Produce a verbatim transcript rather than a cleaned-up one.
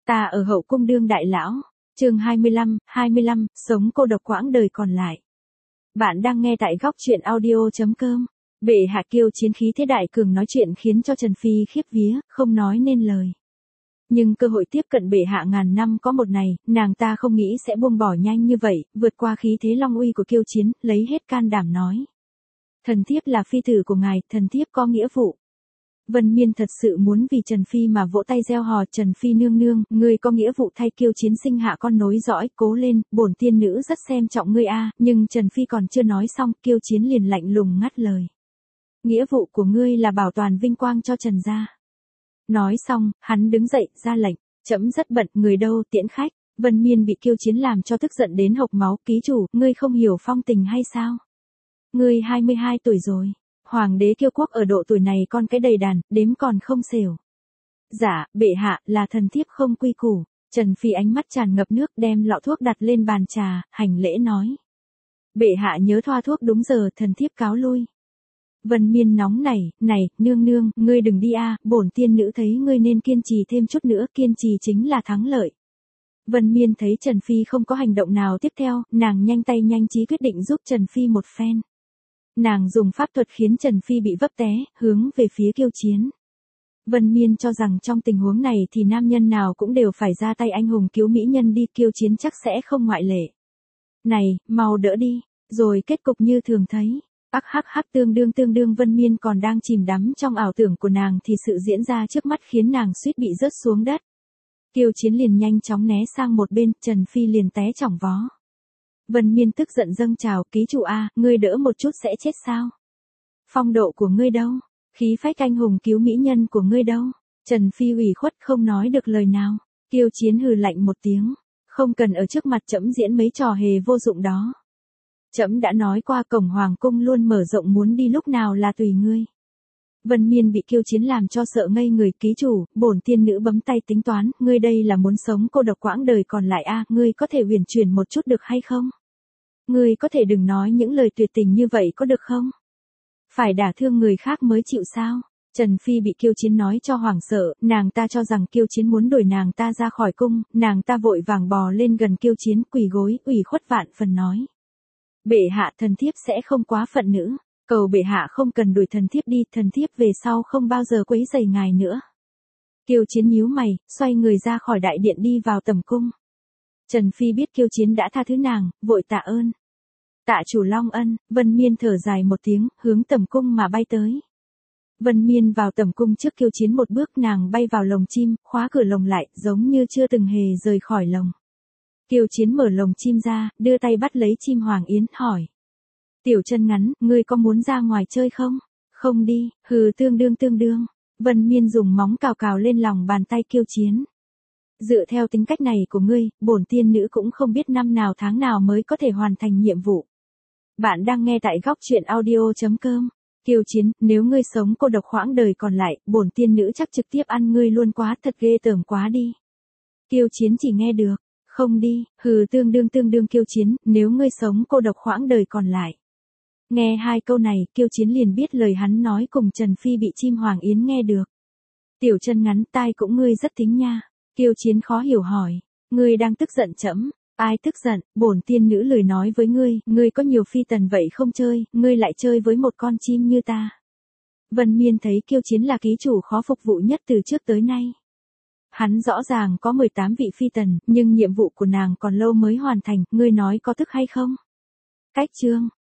Ta ở hậu cung đương đại lão. Chương hai mươi lăm, hai mươi lăm, sống cô độc quãng đời còn lại. Bạn đang nghe tại góc truyện audio chấm com. Bệ hạ Kiêu Chiến khí thế đại cường nói chuyện khiến cho Trần Phi khiếp vía, không nói nên lời. Nhưng cơ hội tiếp cận bệ hạ ngàn năm có một này, nàng ta không nghĩ sẽ buông bỏ nhanh như vậy, vượt qua khí thế long uy của Kiêu Chiến, lấy hết can đảm nói. Thần thiếp là phi tử của ngài, thần thiếp có nghĩa vụ. Vân Miên thật sự muốn vì Trần Phi mà vỗ tay reo hò, Trần Phi nương nương, ngươi có nghĩa vụ thay Kiêu Chiến sinh hạ con nối dõi, cố lên, bổn tiên nữ rất xem trọng ngươi a. Nhưng Trần Phi còn chưa nói xong, Kiêu Chiến liền lạnh lùng ngắt lời. Nghĩa vụ của ngươi là bảo toàn vinh quang cho Trần gia. Nói xong, hắn đứng dậy, ra lệnh, trẫm rất bận, người đâu, tiễn khách. Vân Miên bị Kiêu Chiến làm cho tức giận đến hộc máu, ký chủ, ngươi không hiểu phong tình hay sao? Ngươi hai mươi hai tuổi rồi. Hoàng đế Kiêu quốc ở độ tuổi này con cái đầy đàn, đếm còn không xểu. Dạ, bệ hạ, là thần thiếp không quy củ. Trần Phi ánh mắt tràn ngập nước đem lọ thuốc đặt lên bàn trà, hành lễ nói. Bệ hạ nhớ thoa thuốc đúng giờ, thần thiếp cáo lui. Vân Miên nóng nảy, này, nương nương, ngươi đừng đi a, bổn tiên nữ thấy ngươi nên kiên trì thêm chút nữa, kiên trì chính là thắng lợi. Vân Miên thấy Trần Phi không có hành động nào tiếp theo, nàng nhanh tay nhanh trí quyết định giúp Trần Phi một phen. Nàng dùng pháp thuật khiến Trần Phi bị vấp té, hướng về phía Kiêu Chiến. Vân Miên cho rằng trong tình huống này thì nam nhân nào cũng đều phải ra tay anh hùng cứu mỹ nhân đi, Kiêu Chiến chắc sẽ không ngoại lệ. Này, mau đỡ đi, rồi kết cục như thường thấy. Ác hắc hắc tương đương tương đương Vân Miên còn đang chìm đắm trong ảo tưởng của nàng thì sự diễn ra trước mắt khiến nàng suýt bị rớt xuống đất. Kiêu Chiến liền nhanh chóng né sang một bên, Trần Phi liền té chỏng vó. Vân Miên tức giận dâng trào, ký chủ a, ngươi đỡ một chút sẽ chết sao? Phong độ của ngươi đâu? Khí phách anh hùng cứu mỹ nhân của ngươi đâu? Trần Phi ủy khuất không nói được lời nào. Kiêu Chiến hừ lạnh một tiếng, không cần ở trước mặt trẫm diễn mấy trò hề vô dụng đó. Trẫm đã nói qua cổng hoàng cung luôn mở rộng, muốn đi lúc nào là tùy ngươi. Vân Miên bị Kiêu Chiến làm cho sợ ngây người, ký chủ, bổn tiên nữ bấm tay tính toán, ngươi đây là muốn sống cô độc quãng đời còn lại a, ngươi có thể huyền chuyển một chút được hay không? Ngươi có thể đừng nói những lời tuyệt tình như vậy có được không? Phải đả thương người khác mới chịu sao? Trần Phi bị Kiêu Chiến nói cho hoảng sợ, nàng ta cho rằng Kiêu Chiến muốn đuổi nàng ta ra khỏi cung, nàng ta vội vàng bò lên gần Kiêu Chiến, quỳ gối, ủy khuất vạn phần nói. Bệ hạ, thần thiếp sẽ không quá phận nữ, cầu bệ hạ không cần đuổi thần thiếp đi, thần thiếp về sau không bao giờ quấy rầy ngài nữa. Kiêu Chiến nhíu mày, xoay người ra khỏi đại điện đi vào tầm cung. Trần Phi biết Kiêu Chiến đã tha thứ nàng, vội tạ ơn. Tạ chủ long ân. Vân Miên thở dài một tiếng, hướng tầm cung mà bay tới. Vân Miên vào tầm cung trước Kiêu Chiến một bước, nàng bay vào lồng chim, khóa cửa lồng lại, giống như chưa từng hề rời khỏi lồng. Kiêu Chiến mở lồng chim ra, đưa tay bắt lấy chim hoàng yến, hỏi. Tiểu chân ngắn, ngươi có muốn ra ngoài chơi không? Không đi, hừ tương đương tương đương. Vân Miên dùng móng cào cào lên lòng bàn tay Kiêu Chiến. Dựa theo tính cách này của ngươi, bổn tiên nữ cũng không biết năm nào tháng nào mới có thể hoàn thành nhiệm vụ. Bạn đang nghe tại góc truyện audio chấm com. Kiêu Chiến, nếu ngươi sống cô độc quãng đời còn lại, bổn tiên nữ chắc trực tiếp ăn ngươi luôn, quá thật ghê tởm quá đi. Kiêu Chiến chỉ nghe được, không đi, hừ tương đương tương đương. Kiêu Chiến, nếu ngươi sống cô độc quãng đời còn lại. Nghe hai câu này, Kiêu Chiến liền biết lời hắn nói cùng Trần Phi bị chim hoàng yến nghe được. Tiểu chân ngắn, tai cũng ngươi rất tính nha. Kiêu Chiến khó hiểu hỏi, ngươi đang tức giận trẫm? Ai tức giận, bổn tiên nữ lời nói với ngươi, ngươi có nhiều phi tần vậy không chơi, ngươi lại chơi với một con chim như ta. Vân Miên thấy Kiêu Chiến là ký chủ khó phục vụ nhất từ trước tới nay. Hắn rõ ràng có mười tám vị phi tần, nhưng nhiệm vụ của nàng còn lâu mới hoàn thành, ngươi nói có tức hay không? Cách chương,